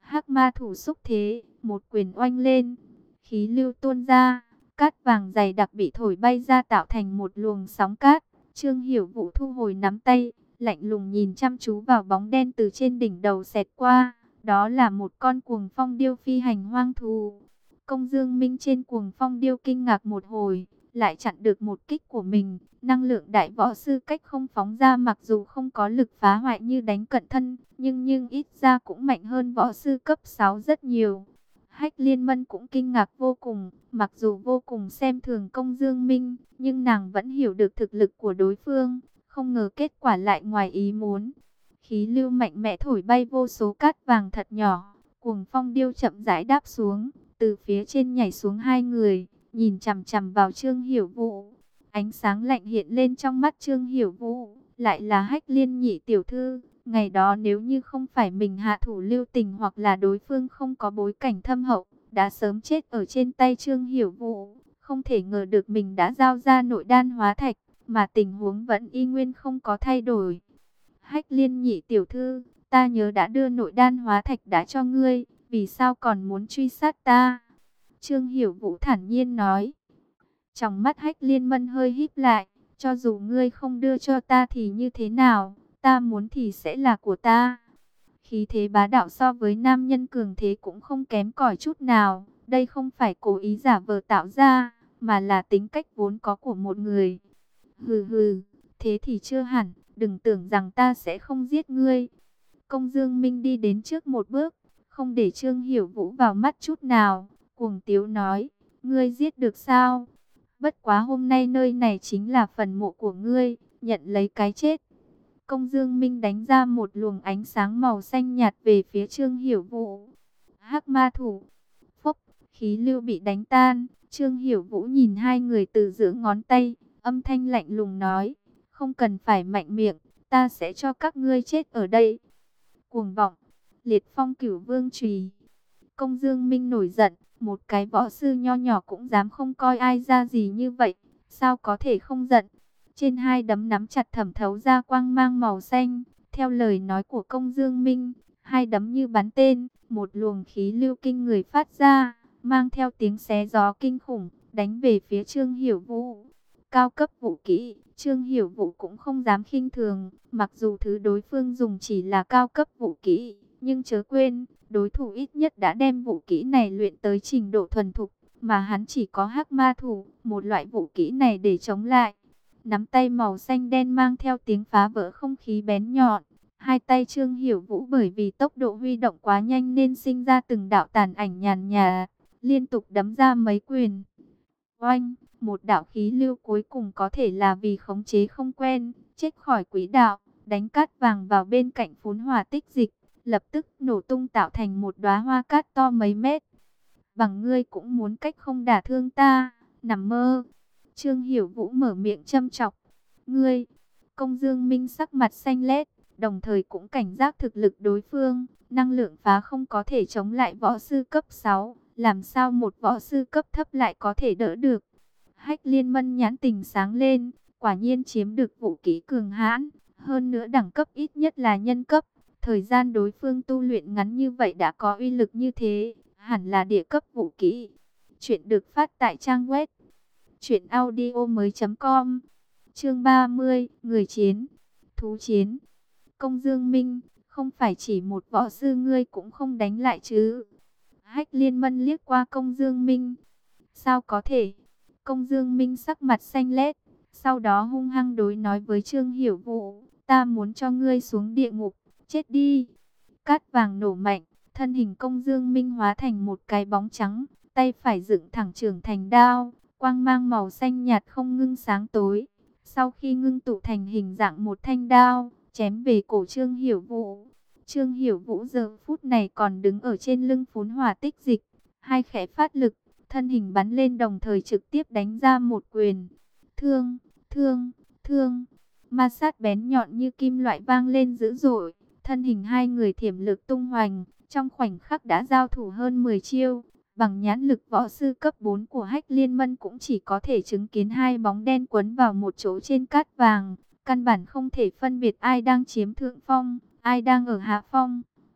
Hắc ma thủ xúc thế, một quyền oanh lên, khí lưu tuôn ra, cát vàng dày đặc bị thổi bay ra tạo thành một luồng sóng cát. Trương Hiểu Vũ thu hồi nắm tay, lạnh lùng nhìn chăm chú vào bóng đen từ trên đỉnh đầu xẹt qua. Đó là một con cuồng phong điêu phi hành hoang thú. Công Dương Minh trên cuồng phong điêu kinh ngạc một hồi, lại chặn được một kích của mình. Năng lượng đại võ sư cách không phóng ra, mặc dù không có lực phá hoại như đánh cận thân, nhưng nhưng ít ra cũng mạnh hơn võ sư cấp sáu rất nhiều. Hách Liên Mân cũng kinh ngạc vô cùng, mặc dù vô cùng xem thường Công Dương Minh, nhưng nàng vẫn hiểu được thực lực của đối phương, không ngờ kết quả lại ngoài ý muốn. Khí lưu mạnh mẽ thổi bay vô số cát vàng thật nhỏ, cuồng phong điêu chậm rãi đáp xuống, từ phía trên nhảy xuống hai người, nhìn chằm chằm vào Trương Hiểu Vũ. Ánh sáng lạnh hiện lên trong mắt Trương Hiểu Vũ, lại là Hách Liên nhị tiểu thư. Ngày đó nếu như không phải mình hạ thủ lưu tình, hoặc là đối phương không có bối cảnh thâm hậu, đã sớm chết ở trên tay Trương Hiểu Vũ. Không thể ngờ được mình đã giao ra nội đan hóa thạch, mà tình huống vẫn y nguyên không có thay đổi. Hách Liên nhị tiểu thư, ta nhớ đã đưa nội đan hóa thạch đã cho ngươi, vì sao còn muốn truy sát ta? Trương Hiểu Vũ thản nhiên nói. Trong mắt Hách Liên Mân hơi híp lại, cho dù ngươi không đưa cho ta thì như thế nào, ta muốn thì sẽ là của ta. Khí thế bá đạo so với nam nhân cường thế cũng không kém cỏi chút nào, đây không phải cố ý giả vờ tạo ra, mà là tính cách vốn có của một người. Hừ hừ, thế thì chưa hẳn, đừng tưởng rằng ta sẽ không giết ngươi. Công Dương Minh đi đến trước một bước, không để Trương Hiểu Vũ vào mắt chút nào, cuồng tiếu nói, ngươi giết được sao? Bất quá hôm nay nơi này chính là phần mộ của ngươi, nhận lấy cái chết. Công Dương Minh đánh ra một luồng ánh sáng màu xanh nhạt về phía Trương Hiểu Vũ. Hắc ma thủ, phốc, khí lưu bị đánh tan. Trương Hiểu Vũ nhìn hai người từ giữa ngón tay, âm thanh lạnh lùng nói, không cần phải mạnh miệng, ta sẽ cho các ngươi chết ở đây. Cuồng vọng, liệt phong cửu vương chùy. Công Dương Minh nổi giận, một cái võ sư nho nhỏ cũng dám không coi ai ra gì như vậy, sao có thể không giận. Trên hai đấm nắm chặt thẩm thấu ra quang mang màu xanh, theo lời nói của Công Dương Minh, hai đấm như bắn tên, một luồng khí lưu kinh người phát ra, mang theo tiếng xé gió kinh khủng, đánh về phía Trương Hiểu Vũ. Cao cấp vũ kỹ, Trương Hiểu Vũ cũng không dám khinh thường, mặc dù thứ đối phương dùng chỉ là cao cấp vũ kỹ, nhưng chớ quên, đối thủ ít nhất đã đem vũ kỹ này luyện tới trình độ thuần thục, mà hắn chỉ có hắc ma thủ, một loại vũ kỹ này để chống lại. Nắm tay màu xanh đen mang theo tiếng phá vỡ không khí bén nhọn. Hai tay Trương Hiểu Vũ bởi vì tốc độ huy động quá nhanh nên sinh ra từng đạo tàn ảnh nhàn nhà, liên tục đấm ra mấy quyền. Oanh, một đạo khí lưu cuối cùng có thể là vì khống chế không quen, chết khỏi quỹ đạo, đánh cát vàng vào bên cạnh phún hỏa tích dịch, lập tức nổ tung tạo thành một đóa hoa cát to mấy mét. Bằng ngươi cũng muốn cách không đả thương ta, nằm mơ. Trương Hiểu Vũ mở miệng châm chọc. Ngươi, Công Dương Minh sắc mặt xanh lét, đồng thời cũng cảnh giác thực lực đối phương. Năng lượng phá không có thể chống lại võ sư cấp sáu, làm sao một võ sư cấp thấp lại có thể đỡ được. Hách Liên Mân nhãn tình sáng lên, quả nhiên chiếm được vũ khí cường hãn, hơn nữa đẳng cấp ít nhất là nhân cấp. Thời gian đối phương tu luyện ngắn như vậy đã có uy lực như thế, hẳn là địa cấp vũ khí. Chuyện được phát tại trang web truyện audio mới chấm com. Chương ba mươi, người chiến, thú chiến. Công Dương Minh, không phải chỉ một võ sư ngươi cũng không đánh lại chứ? Hách Liên Mân liếc qua Công Dương Minh. Sao có thể? Công Dương Minh sắc mặt xanh lét, sau đó hung hăng đối nói với Trương Hiểu Vũ, ta muốn cho ngươi xuống địa ngục, chết đi. Cát vàng nổ mạnh, thân hình Công Dương Minh hóa thành một cái bóng trắng, tay phải dựng thẳng trưởng thành đao, quang mang màu xanh nhạt không ngưng sáng tối. Sau khi ngưng tụ thành hình dạng một thanh đao, chém về cổ Trương Hiểu Vũ. Trương Hiểu Vũ giờ phút này còn đứng ở trên lưng phún hỏa tích dịch, hai khẽ phát lực, thân hình bắn lên đồng thời trực tiếp đánh ra một quyền. Thương, thương, thương, ma sát bén nhọn như kim loại vang lên dữ dội, thân hình hai người thiểm lực tung hoành, trong khoảnh khắc đã giao thủ hơn mười chiêu. Bằng nhãn lực võ sư cấp bốn của Hách Liên Mân cũng chỉ có thể chứng kiến hai bóng đen quấn vào một chỗ trên cát vàng, căn bản không thể phân biệt ai đang chiếm thượng phong, ai đang ở hạ phong.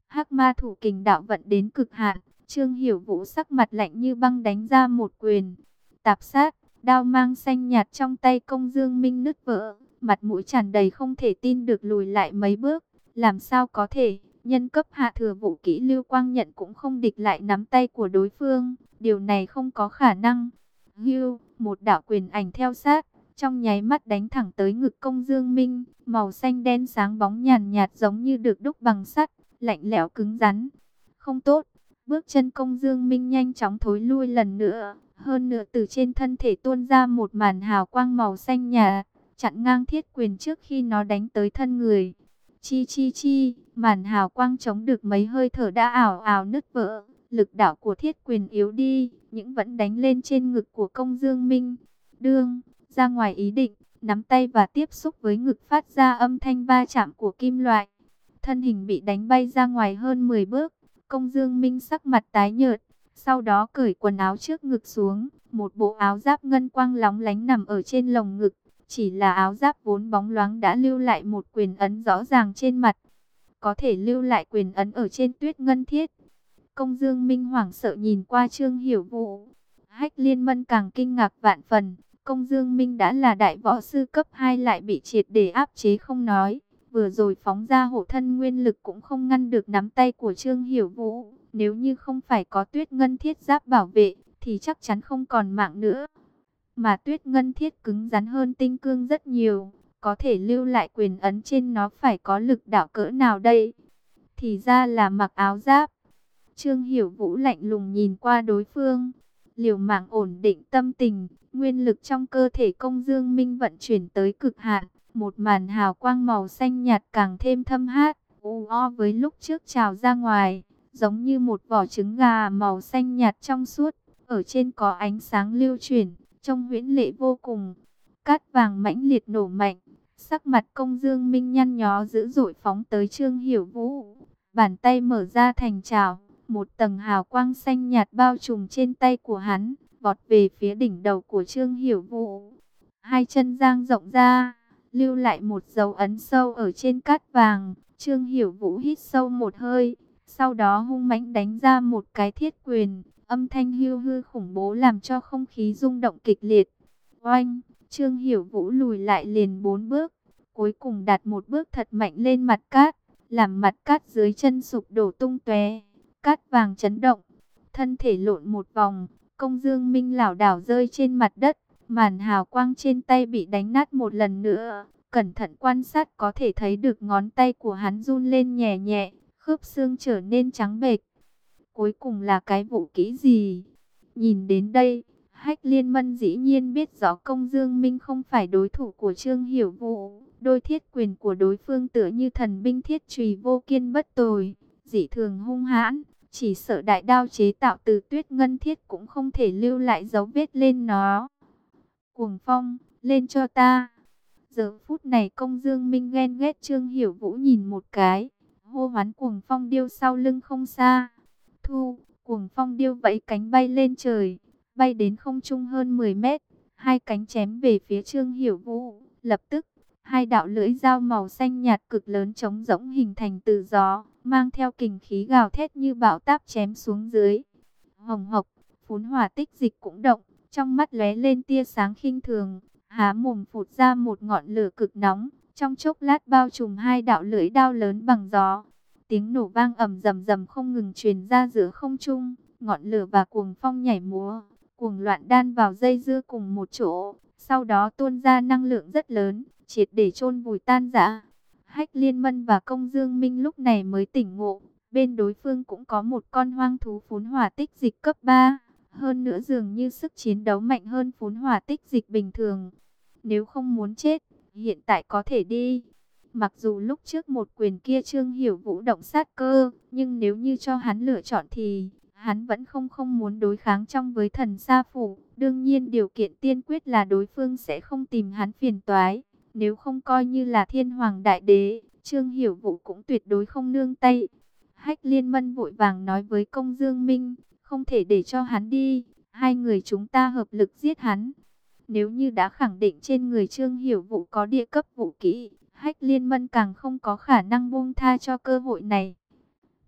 Hắc ma thủ kình đạo vận đến cực hạn, Trương Hiểu Vũ sắc mặt lạnh như băng đánh ra một quyền. Tạp sát, đao mang xanh nhạt trong tay Công Dương Minh nứt vỡ, mặt mũi tràn đầy không thể tin được lùi lại mấy bước. Làm sao có thể, nhân cấp hạ thừa vũ kỹ Lưu Quang Nhận cũng không địch lại nắm tay của đối phương, điều này không có khả năng. Hưu, một đạo quyền ảnh theo sát, trong nháy mắt đánh thẳng tới ngực Công Dương Minh, màu xanh đen sáng bóng nhàn nhạt giống như được đúc bằng sắt, lạnh lẽo cứng rắn. Không tốt, bước chân Công Dương Minh nhanh chóng thối lui lần nữa, hơn nữa từ trên thân thể tuôn ra một màn hào quang màu xanh nhạt, chặn ngang thiết quyền trước khi nó đánh tới thân người. Chi chi chi, màn hào quang chống được mấy hơi thở đã ảo ảo nứt vỡ, lực đạo của thiết quyền yếu đi, những vẫn đánh lên trên ngực của Công Dương Minh. Đương, ra ngoài ý định, nắm tay và tiếp xúc với ngực phát ra âm thanh va chạm của kim loại. Thân hình bị đánh bay ra ngoài hơn mười bước, Công Dương Minh sắc mặt tái nhợt, sau đó cởi quần áo trước ngực xuống, một bộ áo giáp ngân quang lóng lánh nằm ở trên lồng ngực. Chỉ là áo giáp vốn bóng loáng đã lưu lại một quyền ấn rõ ràng trên mặt. Có thể lưu lại quyền ấn ở trên tuyết ngân thiết. Công Dương Minh hoảng sợ nhìn qua Trương Hiểu Vũ. Hách Liên Mân càng kinh ngạc vạn phần. Công Dương Minh đã là đại võ sư cấp hai lại bị triệt để áp chế không nói. Vừa rồi phóng ra hộ thân nguyên lực cũng không ngăn được nắm tay của Trương Hiểu Vũ. Nếu như không phải có tuyết ngân thiết giáp bảo vệ thì chắc chắn không còn mạng nữa. Mà tuyết ngân thiết cứng rắn hơn tinh cương rất nhiều, có thể lưu lại quyền ấn trên nó phải có lực đạo cỡ nào đây? Thì ra là mặc áo giáp. Trương Hiểu Vũ lạnh lùng nhìn qua đối phương, liều mạng ổn định tâm tình, nguyên lực trong cơ thể Công Dương Minh vận chuyển tới cực hạn, một màn hào quang màu xanh nhạt càng thêm thâm hát, u o với lúc trước trào ra ngoài, giống như một vỏ trứng gà màu xanh nhạt trong suốt, ở trên có ánh sáng lưu chuyển, trông huyễn lệ vô cùng. Cát vàng mãnh liệt nổ mạnh, sắc mặt Công Dương Minh nhăn nhó dữ dội phóng tới Trương Hiểu Vũ, bàn tay mở ra thành chảo, một tầng hào quang xanh nhạt bao trùm trên tay của hắn, vọt về phía đỉnh đầu của Trương Hiểu Vũ. Hai chân dang rộng ra, lưu lại một dấu ấn sâu ở trên cát vàng. Trương Hiểu Vũ hít sâu một hơi, sau đó hung mãnh đánh ra một cái thiết quyền, âm thanh hưu hư khủng bố làm cho không khí rung động kịch liệt. Oanh, Trương Hiểu Vũ lùi lại liền bốn bước, cuối cùng đặt một bước thật mạnh lên mặt cát, làm mặt cát dưới chân sụp đổ tung tóe, cát vàng chấn động, thân thể lộn một vòng, Công Dương Minh lảo đảo rơi trên mặt đất, màn hào quang trên tay bị đánh nát một lần nữa. Cẩn thận quan sát có thể thấy được ngón tay của hắn run lên nhẹ nhẹ, khớp xương trở nên trắng bệch. Cuối cùng là cái vũ kỹ gì? Nhìn đến đây, Hách Liên Mân dĩ nhiên biết rõ Công Dương Minh không phải đối thủ của Trương Hiểu Vũ. Đôi thiết quyền của đối phương tựa như thần binh thiết chùy vô kiên bất tồi, dị thường hung hãn. Chỉ sợ đại đao chế tạo từ tuyết ngân thiết cũng không thể lưu lại dấu vết lên nó. Cuồng Phong, lên cho ta! Giờ phút này Công Dương Minh ghen ghét Trương Hiểu Vũ nhìn một cái, hô hoán Cuồng Phong điêu sau lưng không xa. Thu, Cuồng Phong điêu vẫy cánh bay lên trời, bay đến không trung hơn mười mét, hai cánh chém về phía Trương Hiểu Vũ. Lập tức, hai đạo lưỡi dao màu xanh nhạt cực lớn trống rỗng hình thành từ gió, mang theo kình khí gào thét như bão táp chém xuống dưới. Hồng hộc, phún hỏa tích dịch cũng động, trong mắt lóe lên tia sáng khinh thường, há mồm phụt ra một ngọn lửa cực nóng, trong chốc lát bao trùm hai đạo lưỡi đao lớn bằng gió. Tiếng nổ vang ầm rầm rầm không ngừng truyền ra giữa không trung, ngọn lửa và cuồng phong nhảy múa, cuồng loạn đan vào dây dưa cùng một chỗ, sau đó tuôn ra năng lượng rất lớn, triệt để chôn vùi tan rã. Hách Liên Mân và Công Dương Minh lúc này mới tỉnh ngộ, bên đối phương cũng có một con hoang thú phún hỏa tích dịch cấp ba, hơn nữa dường như sức chiến đấu mạnh hơn phún hỏa tích dịch bình thường. Nếu không muốn chết, hiện tại có thể đi. Mặc dù lúc trước một quyền kia Trương Hiểu Vũ động sát cơ, nhưng nếu như cho hắn lựa chọn thì hắn vẫn không không muốn đối kháng trong với thần sa phủ. Đương nhiên điều kiện tiên quyết là đối phương sẽ không tìm hắn phiền toái. Nếu không coi như là thiên hoàng đại đế, Trương Hiểu Vũ cũng tuyệt đối không nương tay. Hách Liên Mân vội vàng nói với Công Dương Minh, không thể để cho hắn đi, hai người chúng ta hợp lực giết hắn. Nếu như đã khẳng định trên người Trương Hiểu Vũ có địa cấp vũ kỹ, Hách Liên Mân càng không có khả năng buông tha cho cơ hội này.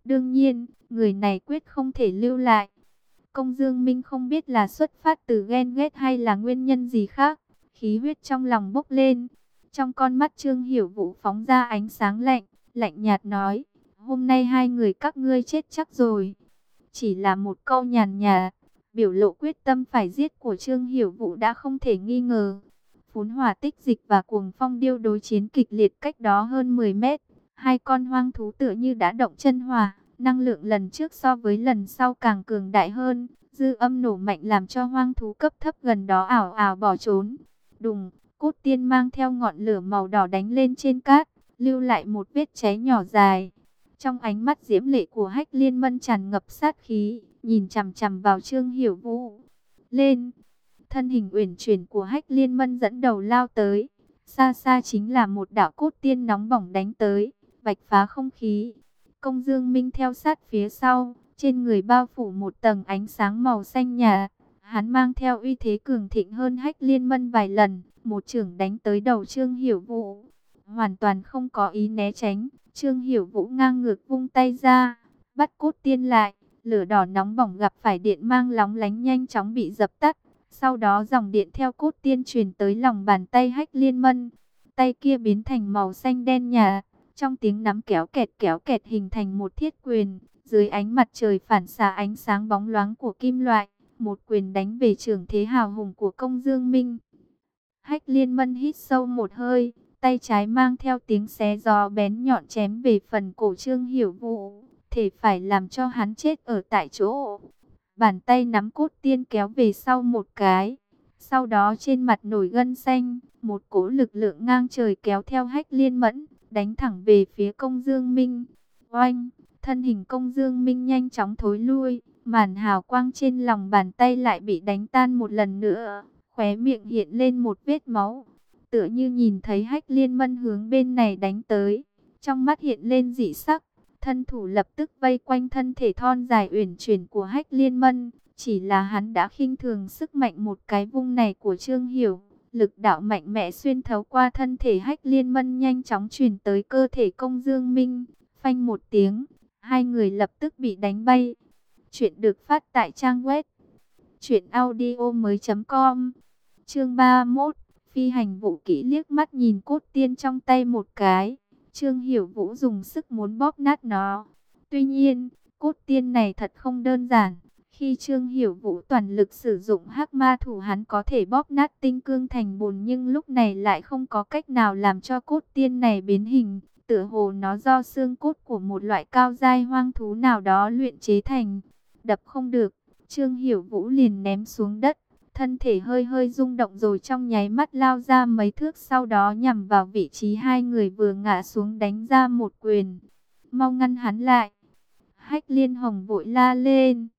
Đương nhiên, người này quyết không thể lưu lại. Công Dương Minh không biết là xuất phát từ ghen ghét hay là nguyên nhân gì khác, khí huyết trong lòng bốc lên. Trong con mắt Trương Hiểu Vũ phóng ra ánh sáng lạnh, lạnh nhạt nói, hôm nay hai người các ngươi chết chắc rồi. Chỉ là một câu nhàn nhạt, biểu lộ quyết tâm phải giết của Trương Hiểu Vũ đã không thể nghi ngờ. Phún hỏa tích dịch và cuồng phong điêu đối chiến kịch liệt cách đó hơn mười mét. Hai con hoang thú tựa như đã động chân hỏa, năng lượng lần trước so với lần sau càng cường đại hơn. Dư âm nổ mạnh làm cho hoang thú cấp thấp gần đó ảo ảo bỏ trốn. Đùng, cốt tiên mang theo ngọn lửa màu đỏ đánh lên trên cát, lưu lại một vết cháy nhỏ dài. Trong ánh mắt diễm lệ của Hách Liên Mân tràn ngập sát khí, nhìn chằm chằm vào Trương Hiểu Vũ. Lên, thân hình uyển chuyển của Hách Liên Mân dẫn đầu lao tới. Xa xa chính là một đạo cốt tiên nóng bỏng đánh tới, vạch phá không khí. Công Dương Minh theo sát phía sau, trên người bao phủ một tầng ánh sáng màu xanh nhạt. Hắn mang theo uy thế cường thịnh hơn Hách Liên Mân vài lần, một chưởng đánh tới đầu Trương Hiểu Vũ. Hoàn toàn không có ý né tránh, Trương Hiểu Vũ ngang ngược vung tay ra, bắt cốt tiên lại. Lửa đỏ nóng bỏng gặp phải điện mang lóng lánh nhanh chóng bị dập tắt. Sau đó dòng điện theo cốt tiên truyền tới lòng bàn tay Hách Liên Mân. Tay kia biến thành màu xanh đen nhạt, trong tiếng nắm kéo kẹt kéo kẹt hình thành một thiết quyền. Dưới ánh mặt trời phản xạ ánh sáng bóng loáng của kim loại, một quyền đánh về trường thế hào hùng của Công Dương Minh. Hách Liên Mân hít sâu một hơi, tay trái mang theo tiếng xé gió bén nhọn chém về phần cổ Trương Hiểu Vũ, thể phải làm cho hắn chết ở tại chỗ. Bàn tay nắm cốt tiên kéo về sau một cái, sau đó trên mặt nổi gân xanh, một cỗ lực lượng ngang trời kéo theo Hách Liên Mẫn, đánh thẳng về phía Công Dương Minh. Oanh! Thân hình Công Dương Minh nhanh chóng thối lui, màn hào quang trên lòng bàn tay lại bị đánh tan một lần nữa, khóe miệng hiện lên một vết máu, tựa như nhìn thấy Hách Liên Mân hướng bên này đánh tới, trong mắt hiện lên dị sắc, thân thủ lập tức vây quanh thân thể thon dài uyển chuyển của Hách Liên Mân, chỉ là hắn đã khinh thường sức mạnh một cái vung này của Trương Hiểu, lực đạo mạnh mẽ xuyên thấu qua thân thể Hách Liên Mân nhanh chóng truyền tới cơ thể Công Dương Minh, phanh một tiếng. Hai người lập tức bị đánh bay. Chuyện được phát tại trang web truyện audio mới chấm com. Chương ba mươi mốt. Phi hành vũ kỹ liếc mắt nhìn cốt tiên trong tay một cái. Trương Hiểu Vũ dùng sức muốn bóp nát nó. Tuy nhiên, cốt tiên này thật không đơn giản. Khi Trương Hiểu Vũ toàn lực sử dụng hắc ma thủ, hắn có thể bóp nát tinh cương thành bùn, nhưng lúc này lại không có cách nào làm cho cốt tiên này biến hình. Tựa hồ nó do xương cốt của một loại cao giai hoang thú nào đó luyện chế thành. Đập không được, Trương Hiểu Vũ liền ném xuống đất. Thân thể hơi hơi rung động rồi trong nháy mắt lao ra mấy thước, sau đó nhằm vào vị trí hai người vừa ngã xuống đánh ra một quyền. Mau ngăn hắn lại! Hách Liên Hồng vội la lên.